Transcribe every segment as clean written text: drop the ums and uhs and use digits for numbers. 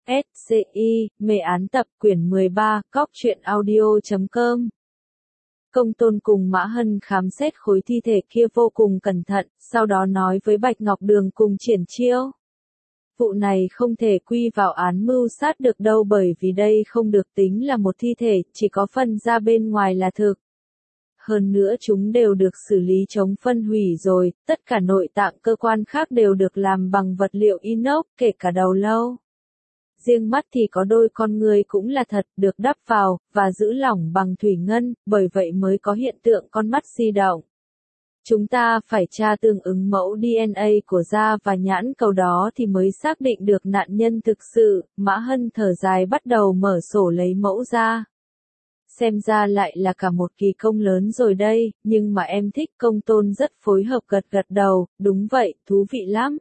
SCI, mê án tập quyển 13, cóc truyện audio.com. Công Tôn cùng Mã Hân khám xét khối thi thể kia vô cùng cẩn thận, sau đó nói với Bạch Ngọc Đường cùng Triển Chiêu. Vụ này không thể quy vào án mưu sát được đâu, bởi vì đây không được tính là một thi thể, chỉ có phần da bên ngoài là thực. Hơn nữa chúng đều được xử lý chống phân hủy rồi, tất cả nội tạng cơ quan khác đều được làm bằng vật liệu inox, kể cả đầu lâu. Riêng mắt thì có đôi con người cũng là thật, được đắp vào, và giữ lỏng bằng thủy ngân, bởi vậy mới có hiện tượng con mắt di động. Chúng ta phải tra tương ứng mẫu DNA của da và nhãn cầu đó thì mới xác định được nạn nhân thực sự. Mã Hân thở dài bắt đầu mở sổ lấy mẫu da. Xem ra lại là cả một kỳ công lớn rồi đây, nhưng mà em thích. Công Tôn rất phối hợp gật gật đầu, đúng vậy, thú vị lắm.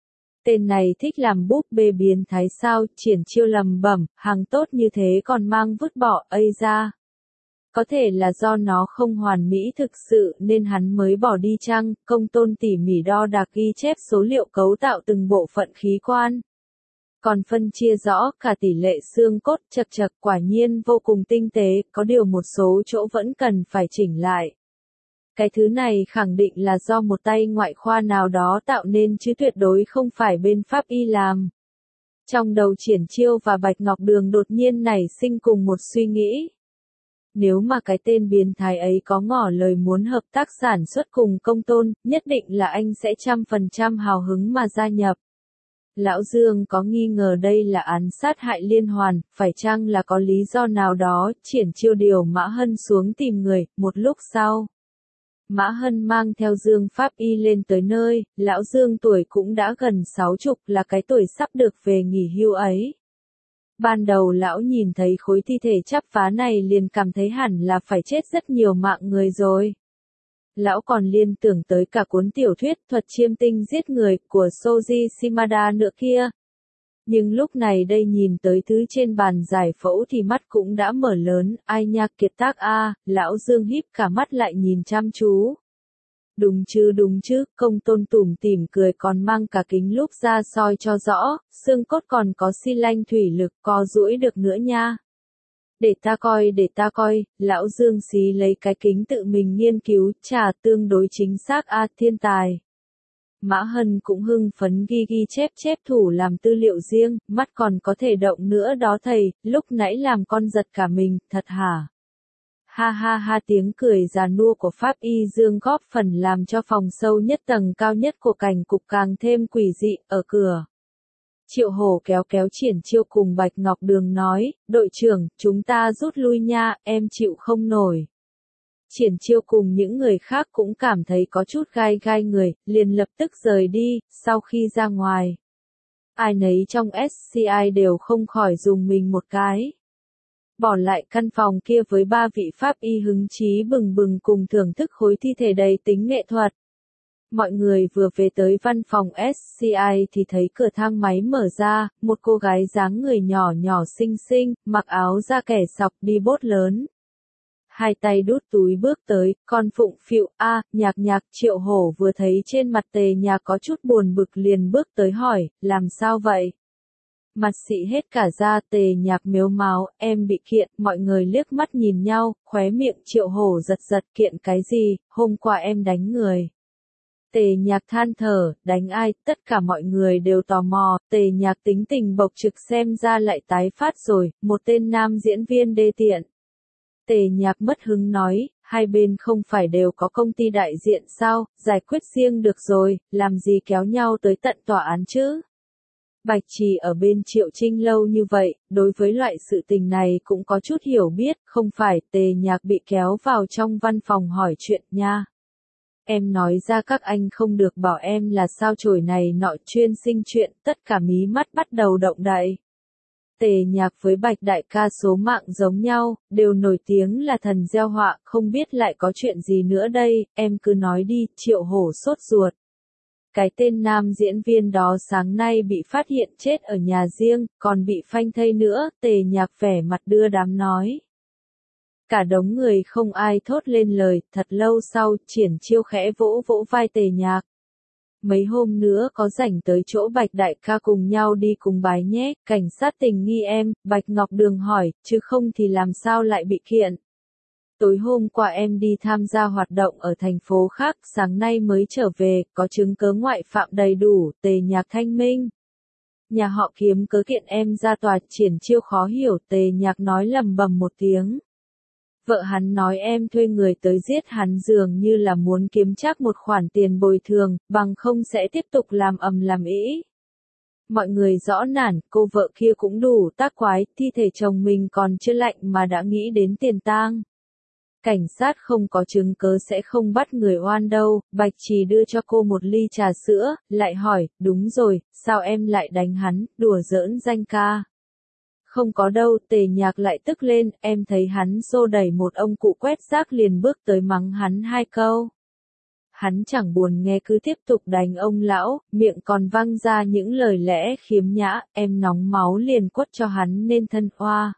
Tên này thích làm búp bê biến thái sao? Triển Chiêu lẩm bẩm, hàng tốt như thế còn mang vứt bỏ, ây ra. Có thể là do nó không hoàn mỹ thực sự nên hắn mới bỏ đi chăng? Công Tôn tỉ mỉ đo đạc ghi chép số liệu cấu tạo từng bộ phận khí quan. Còn phân chia rõ cả tỷ lệ xương cốt, chật chật, quả nhiên vô cùng tinh tế, có điều một số chỗ vẫn cần phải chỉnh lại. Cái thứ này khẳng định là do một tay ngoại khoa nào đó tạo nên chứ tuyệt đối không phải bên pháp y làm. Trong đầu Triển Chiêu và Bạch Ngọc Đường đột nhiên nảy sinh cùng một suy nghĩ. Nếu mà cái tên biến thái ấy có ngỏ lời muốn hợp tác sản xuất cùng Công Tôn, nhất định là anh sẽ 100% hào hứng mà gia nhập. Lão Dương có nghi ngờ đây là án sát hại liên hoàn, phải chăng là có lý do nào đó? Triển Chiêu điều Mã Hân xuống tìm người, một lúc sau. Mã Hân mang theo Dương Pháp Y lên tới nơi, lão Dương tuổi cũng đã gần 60, là cái tuổi sắp được về nghỉ hưu ấy. Ban đầu lão nhìn thấy khối thi thể chắp vá này liền cảm thấy hẳn là phải chết rất nhiều mạng người rồi. Lão còn liên tưởng tới cả cuốn tiểu thuyết Thuật Chiêm Tinh Giết Người của Shoji Shimada nữa kia. Nhưng lúc này đây nhìn tới thứ trên bàn giải phẫu thì mắt cũng đã mở lớn, ai nha, kiệt tác a, lão Dương híp cả mắt lại nhìn chăm chú. Đúng chứ, Công Tôn tủm tỉm cười, còn mang cả kính lúp ra soi cho rõ, xương cốt còn có xi lanh thủy lực, co duỗi được nữa nha. Để ta coi, lão Dương xí lấy cái kính tự mình nghiên cứu, chà, tương đối chính xác a, thiên tài. Mã Hân cũng hưng phấn ghi chép thủ làm tư liệu riêng, mắt còn có thể động nữa đó thầy, lúc nãy làm con giật cả mình, thật hả? Ha, tiếng cười già nua của Pháp Y Dương góp phần làm cho phòng sâu nhất tầng cao nhất của cảnh cục càng thêm quỷ dị. Ở cửa, Triệu Hổ kéo Triển Chiêu cùng Bạch Ngọc Đường nói, đội trưởng, chúng ta rút lui nha, em chịu không nổi. Triển Chiêu cùng những người khác cũng cảm thấy có chút gai người, liền lập tức rời đi. Sau khi ra ngoài, ai nấy trong SCI đều không khỏi dùng mình một cái. Bỏ lại căn phòng kia với ba vị pháp y hứng chí bừng bừng cùng thưởng thức khối thi thể đầy tính nghệ thuật. Mọi người vừa về tới văn phòng SCI thì thấy cửa thang máy mở ra, một cô gái dáng người nhỏ xinh xinh, mặc áo da kẻ sọc đi bốt lớn. Hai tay đút túi bước tới, con phụng phịu, nhạc, Triệu Hổ vừa thấy trên mặt Tề Nhạc có chút buồn bực liền bước tới hỏi, làm sao vậy? Mặt xị hết cả da. Tề Nhạc mếu máo, em bị kiện. Mọi người liếc mắt nhìn nhau, khóe miệng Triệu Hổ giật, kiện cái gì? Hôm qua em đánh người. Tề Nhạc than thở, đánh ai? Tất cả mọi người đều tò mò. Tề Nhạc tính tình bộc trực xem ra lại tái phát rồi, một tên nam diễn viên đê tiện. Tề Nhạc mất hứng nói, hai bên không phải đều có công ty đại diện sao, giải quyết riêng được rồi, làm gì kéo nhau tới tận tòa án chứ? Bạch Trì ở bên Triệu Trinh lâu như vậy, đối với loại sự tình này cũng có chút hiểu biết, không phải. Tề Nhạc bị kéo vào trong văn phòng hỏi chuyện nha. Em nói ra các anh không được bảo em là sao chổi này nọ chuyên sinh chuyện, tất cả mí mắt bắt đầu động đậy. Tề Nhạc với Bạch đại ca số mạng giống nhau, đều nổi tiếng là thần gieo họa, không biết lại có chuyện gì nữa đây, em cứ nói đi. Triệu Hổ sốt ruột. Cái tên nam diễn viên đó sáng nay bị phát hiện chết ở nhà riêng, còn bị phanh thây nữa. Tề Nhạc vẻ mặt đưa đám nói. Cả đống người không ai thốt lên lời. Thật lâu sau, Triển Chiêu khẽ vỗ vai Tề Nhạc. Mấy hôm nữa có rảnh tới chỗ Bạch đại ca cùng nhau đi cùng bài nhé, cảnh sát tình nghi em, Bạch Ngọc Đường hỏi, chứ không thì làm sao lại bị kiện. Tối hôm qua em đi tham gia hoạt động ở thành phố khác, sáng nay mới trở về, có chứng cớ ngoại phạm đầy đủ, Tề Nhạc thanh minh. Nhà họ kiếm cớ kiện em ra tòa, Triển Chiêu khó hiểu, Tề Nhạc nói lầm bầm một tiếng. Vợ hắn nói em thuê người tới giết hắn dường như là muốn kiếm trác một khoản tiền bồi thường, bằng không sẽ tiếp tục làm ầm làm ĩ. Mọi người rõ nản, cô vợ kia cũng đủ tác quái, thi thể chồng mình còn chưa lạnh mà đã nghĩ đến tiền tang. Cảnh sát không có chứng cớ sẽ không bắt người oan đâu, Bạch Trì đưa cho cô một ly trà sữa, lại hỏi, đúng rồi, sao em lại đánh hắn, đùa giỡn danh ca. Không có đâu, Tề Nhạc lại tức lên, em thấy hắn xô đẩy một ông cụ quét rác liền bước tới mắng hắn 2 câu. Hắn chẳng buồn nghe cứ tiếp tục đánh ông lão, miệng còn văng ra những lời lẽ khiếm nhã, em nóng máu liền quất cho hắn nên thân oa.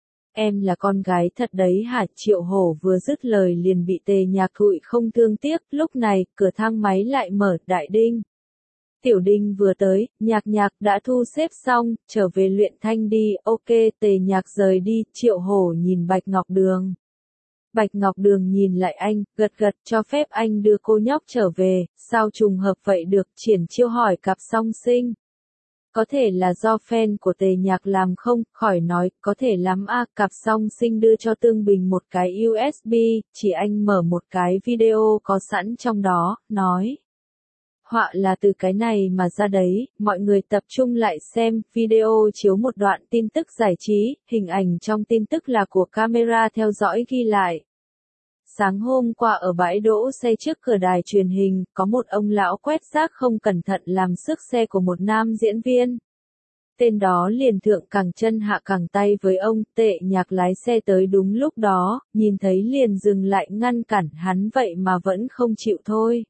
Em là con gái thật đấy hả? Triệu Hổ vừa dứt lời liền bị Tề Nhạc thụi không thương tiếc, lúc này, cửa thang máy lại mở, Đại Đinh. Tiểu Đinh vừa tới, Nhạc đã thu xếp xong, trở về luyện thanh đi, ok, Tề Nhạc rời đi, Triệu Hổ nhìn Bạch Ngọc Đường. Bạch Ngọc Đường nhìn lại anh, gật gật, cho phép anh đưa cô nhóc trở về, sao trùng hợp vậy được, Triển Chiêu hỏi cặp song sinh. Có thể là do fan của Tề Nhạc làm không, khỏi nói, có thể lắm a, cặp song sinh đưa cho Tương Bình một cái USB, chỉ anh mở một cái video có sẵn trong đó, nói. Họa là từ cái này mà ra đấy, mọi người tập trung lại xem, video chiếu một đoạn tin tức giải trí, hình ảnh trong tin tức là của camera theo dõi ghi lại. Sáng hôm qua ở bãi đỗ xe trước cửa đài truyền hình, có một ông lão quét rác không cẩn thận làm xước xe của một nam diễn viên. Tên đó liền thượng cẳng chân hạ cẳng tay với ông, Tề Nhạc lái xe tới đúng lúc đó, nhìn thấy liền dừng lại ngăn cản hắn vậy mà vẫn không chịu thôi.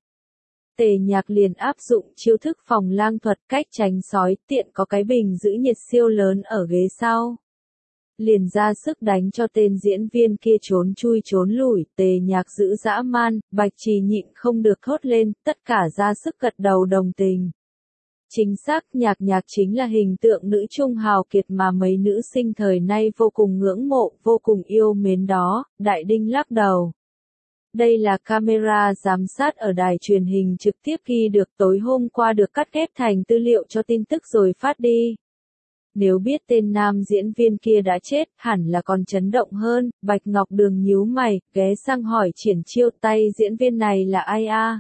Tề Nhạc liền áp dụng chiêu thức phòng lang thuật cách tránh sói, tiện có cái bình giữ nhiệt siêu lớn ở ghế sau. Liền ra sức đánh cho tên diễn viên kia trốn chui trốn lủi, Tề Nhạc giữ dã man, Bạch Trì nhịn không được thốt lên, tất cả ra sức gật đầu đồng tình. Chính xác, Nhạc chính là hình tượng nữ trung hào kiệt mà mấy nữ sinh thời nay vô cùng ngưỡng mộ, vô cùng yêu mến đó, Đại Đinh lắc đầu. Đây là camera giám sát ở đài truyền hình trực tiếp ghi được tối hôm qua được cắt ghép thành tư liệu cho tin tức rồi phát đi. Nếu biết tên nam diễn viên kia đã chết, hẳn là còn chấn động hơn, Bạch Ngọc Đường nhíu mày, ghé sang hỏi Triển Chiêu tay diễn viên này là ai a?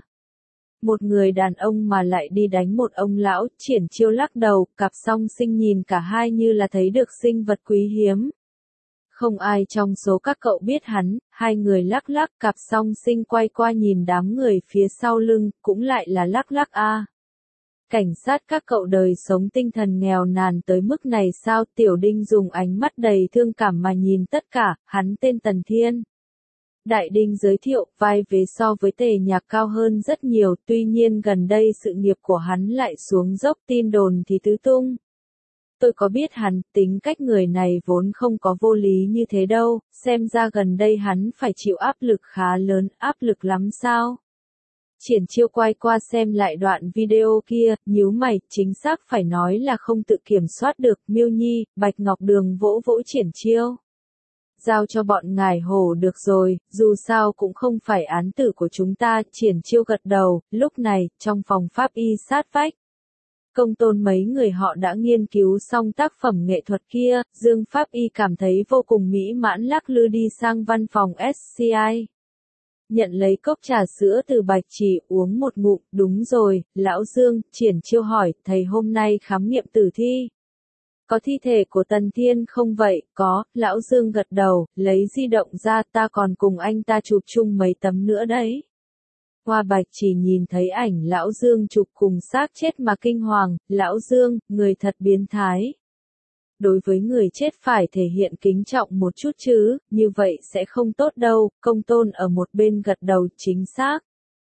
Một người đàn ông mà lại đi đánh một ông lão, Triển Chiêu lắc đầu, cặp song sinh nhìn cả hai như là thấy được sinh vật quý hiếm. Không ai trong số các cậu biết hắn, hai người lắc lắc, cặp song sinh quay qua nhìn đám người phía sau lưng, cũng lại là lắc lắc a. Cảnh sát các cậu đời sống tinh thần nghèo nàn tới mức này sao? Tiểu Đinh dùng ánh mắt đầy thương cảm mà nhìn tất cả, hắn tên Tần Thiên. Đại Đinh giới thiệu, vai vế so với Tề Nhạc cao hơn rất nhiều, tuy nhiên gần đây sự nghiệp của hắn lại xuống dốc, tin đồn thì tứ tung. Tôi có biết hắn, tính cách người này vốn không có vô lý như thế đâu, xem ra gần đây hắn phải chịu áp lực khá lớn, áp lực lắm sao? Triển Chiêu quay qua xem lại đoạn video kia, nhíu mày, chính xác phải nói là không tự kiểm soát được, Miêu Nhi, Bạch Ngọc Đường vỗ vỗ Triển Chiêu. Giao cho bọn ngài hổ được rồi, dù sao cũng không phải án tử của chúng ta, Triển Chiêu gật đầu, lúc này, trong phòng pháp y sát vách. Công Tôn mấy người họ đã nghiên cứu xong tác phẩm nghệ thuật kia, Dương Pháp Y cảm thấy vô cùng mỹ mãn lắc lư đi sang văn phòng SCI. Nhận lấy cốc trà sữa từ Bạch Trì uống một ngụm, đúng rồi, lão Dương, Triển Chiêu hỏi, thầy hôm nay khám nghiệm tử thi. Có thi thể của Tần Thiên không vậy? Có, lão Dương gật đầu, lấy di động ra, ta còn cùng anh ta chụp chung mấy tấm nữa đấy. Hoa Bạch Trì nhìn thấy ảnh lão Dương chụp cùng xác chết mà kinh hoàng, lão Dương, người thật biến thái. Đối với người chết phải thể hiện kính trọng một chút chứ, như vậy sẽ không tốt đâu, Công Tôn ở một bên gật đầu, chính xác.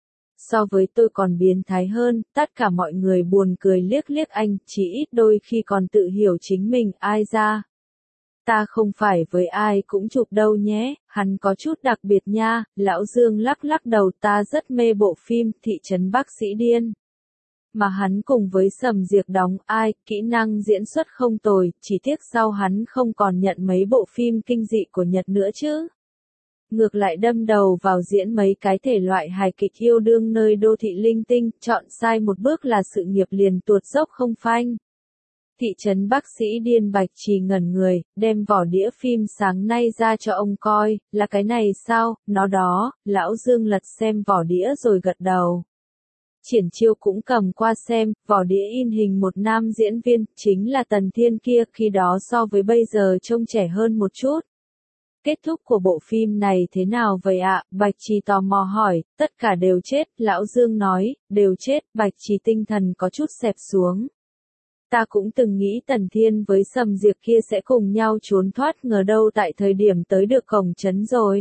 So với tôi còn biến thái hơn, tất cả mọi người buồn cười liếc liếc anh, chỉ ít đôi khi còn tự hiểu chính mình, ai ra. Ta không phải với ai cũng chụp đâu nhé, hắn có chút đặc biệt nha, lão Dương lắc lắc đầu, ta rất mê bộ phim, Thị trấn Bác Sĩ Điên. Mà hắn cùng với Sầm Diệc đóng ai, kỹ năng diễn xuất không tồi, chỉ tiếc sau hắn không còn nhận mấy bộ phim kinh dị của Nhật nữa chứ. Ngược lại đâm đầu vào diễn mấy cái thể loại hài kịch yêu đương nơi đô thị linh tinh, chọn sai một bước là sự nghiệp liền tuột dốc không phanh. Thị trấn bác sĩ điên Bạch Trì ngẩn người, đem vỏ đĩa phim sáng nay ra cho ông coi, là cái này sao, nó đó, lão Dương lật xem vỏ đĩa rồi gật đầu. Triển Chiêu cũng cầm qua xem, vỏ đĩa in hình một nam diễn viên, chính là Tần Thiên kia, khi đó so với bây giờ trông trẻ hơn một chút. Kết thúc của bộ phim này thế nào vậy ạ? Bạch Trì tò mò hỏi, tất cả đều chết, lão Dương nói, đều chết, Bạch Trì tinh thần có chút xẹp xuống. Ta cũng từng nghĩ Tần Thiên với Sầm Diệc kia sẽ cùng nhau trốn thoát, ngờ đâu tại thời điểm tới được cổng trấn rồi.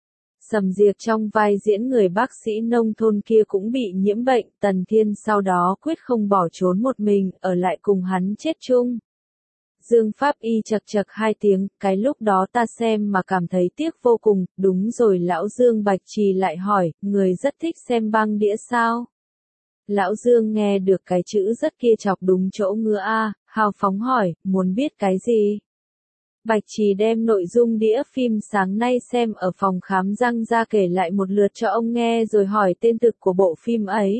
Sầm Diệc trong vai diễn người bác sĩ nông thôn kia cũng bị nhiễm bệnh, Tần Thiên sau đó quyết không bỏ trốn một mình, ở lại cùng hắn chết chung. Dương Pháp Y chật chật hai tiếng, cái lúc đó ta xem mà cảm thấy tiếc vô cùng, đúng rồi lão Dương. Bạch Trì lại hỏi, người rất thích xem băng đĩa sao? Lão Dương nghe được cái chữ rất kia chọc đúng chỗ ngứa a, hào phóng hỏi, muốn biết cái gì? Bạch Trì đem nội dung đĩa phim sáng nay xem ở phòng khám răng ra kể lại một lượt cho ông nghe rồi hỏi tên thực của bộ phim ấy.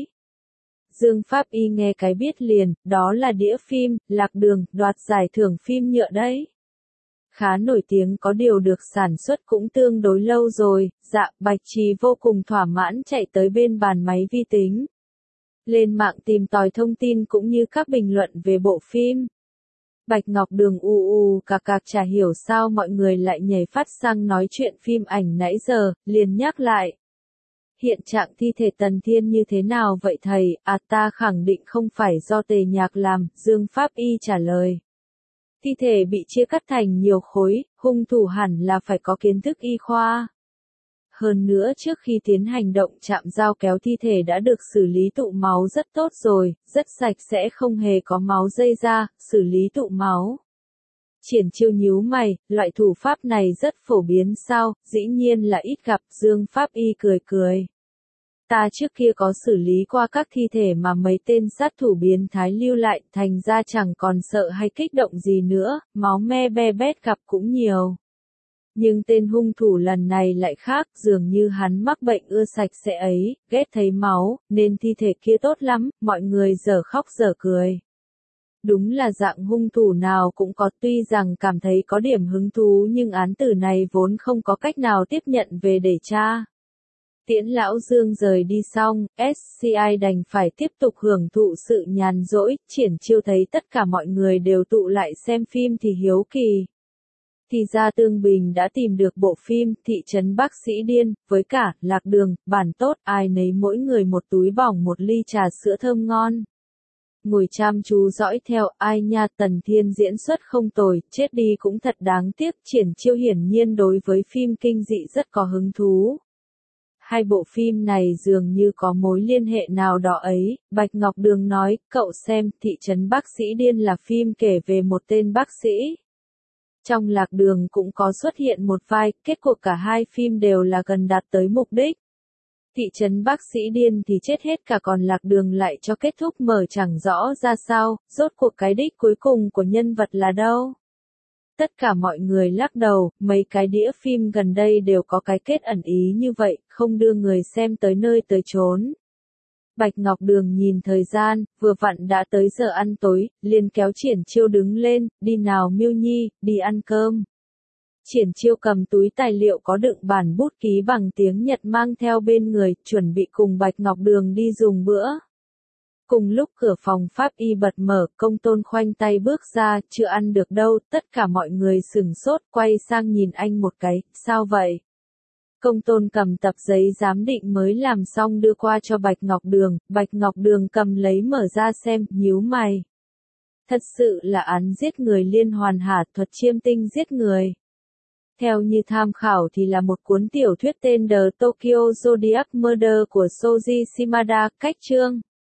Dương Pháp Y nghe cái biết liền, đó là đĩa phim, Lạc Đường, đoạt giải thưởng phim nhựa đấy. Khá nổi tiếng, có điều được sản xuất cũng tương đối lâu rồi. Dạ, Bạch Trì vô cùng thỏa mãn chạy tới bên bàn máy vi tính. Lên mạng tìm tòi thông tin cũng như các bình luận về bộ phim. Bạch Ngọc Đường cạc cạc chả hiểu sao mọi người lại nhảy phát sang nói chuyện phim ảnh nãy giờ, liền nhắc lại. Hiện trạng thi thể Tần Thiên như thế nào vậy thầy? À, ta khẳng định không phải do Tề Nhạc làm, Dương Pháp Y trả lời. Thi thể bị chia cắt thành nhiều khối, hung thủ hẳn là phải có kiến thức y khoa. Hơn nữa trước khi tiến hành động chạm dao kéo thi thể đã được xử lý tụ máu rất tốt rồi, rất sạch sẽ, không hề có máu dây ra, xử lý tụ máu. Triển Chiêu nhíu mày, loại thủ pháp này rất phổ biến sao? Dĩ nhiên là ít gặp. Dương Pháp Y cười cười. Ta trước kia có xử lý qua các thi thể mà mấy tên sát thủ biến thái lưu lại, thành ra chẳng còn sợ hay kích động gì nữa, máu me be bét gặp cũng nhiều. Nhưng tên hung thủ lần này lại khác, dường như hắn mắc bệnh ưa sạch sẽ ấy, ghét thấy máu, nên thi thể kia tốt lắm, mọi người dở khóc dở cười. Đúng là dạng hung thủ nào cũng có, tuy rằng cảm thấy có điểm hứng thú nhưng án tử này vốn không có cách nào tiếp nhận về để tra. Tiễn lão Dương rời đi xong, SCI đành phải tiếp tục hưởng thụ sự nhàn rỗi. Triển Chiêu thấy tất cả mọi người đều tụ lại xem phim thì hiếu kỳ. Thì ra Tương Bình đã tìm được bộ phim Thị trấn bác sĩ điên, với cả Lạc Đường, bản tốt, ai nấy mỗi người một túi bỏng một ly trà sữa thơm ngon. Ngồi chăm chú dõi theo, ai nha, Tần Thiên diễn xuất không tồi, chết đi cũng thật đáng tiếc. Triển Chiêu hiển nhiên đối với phim kinh dị rất có hứng thú. Hai bộ phim này dường như có mối liên hệ nào đó ấy. Bạch Ngọc Đường nói, cậu xem, Thị trấn bác sĩ điên là phim kể về một tên bác sĩ. Trong Lạc Đường cũng có xuất hiện một vai, kết cuộc cả hai phim đều là gần đạt tới mục đích. Thị trấn bác sĩ điên thì chết hết cả, còn Lạc Đường lại cho kết thúc mở chẳng rõ ra sao, rốt cuộc cái đích cuối cùng của nhân vật là đâu. Tất cả mọi người lắc đầu, mấy cái đĩa phim gần đây đều có cái kết ẩn ý như vậy, không đưa người xem tới nơi tới chốn. Bạch Ngọc Đường nhìn thời gian, vừa vặn đã tới giờ ăn tối, liền kéo Triển Chiêu đứng lên, đi nào Miêu Nhi, đi ăn cơm. Triển Chiêu cầm túi tài liệu có đựng bản bút ký bằng tiếng Nhật mang theo bên người, chuẩn bị cùng Bạch Ngọc Đường đi dùng bữa. Cùng lúc cửa phòng pháp y bật mở, Công Tôn khoanh tay bước ra, chưa ăn được đâu, tất cả mọi người sửng sốt, quay sang nhìn anh một cái, sao vậy? Công Tôn cầm tập giấy giám định mới làm xong đưa qua cho Bạch Ngọc Đường cầm lấy mở ra xem, nhíu mày. Thật sự là án giết người liên hoàn hả, thuật chiêm tinh giết người. Theo như tham khảo thì là một cuốn tiểu thuyết tên The Tokyo Zodiac Murder của Shoji Shimada, cách chương.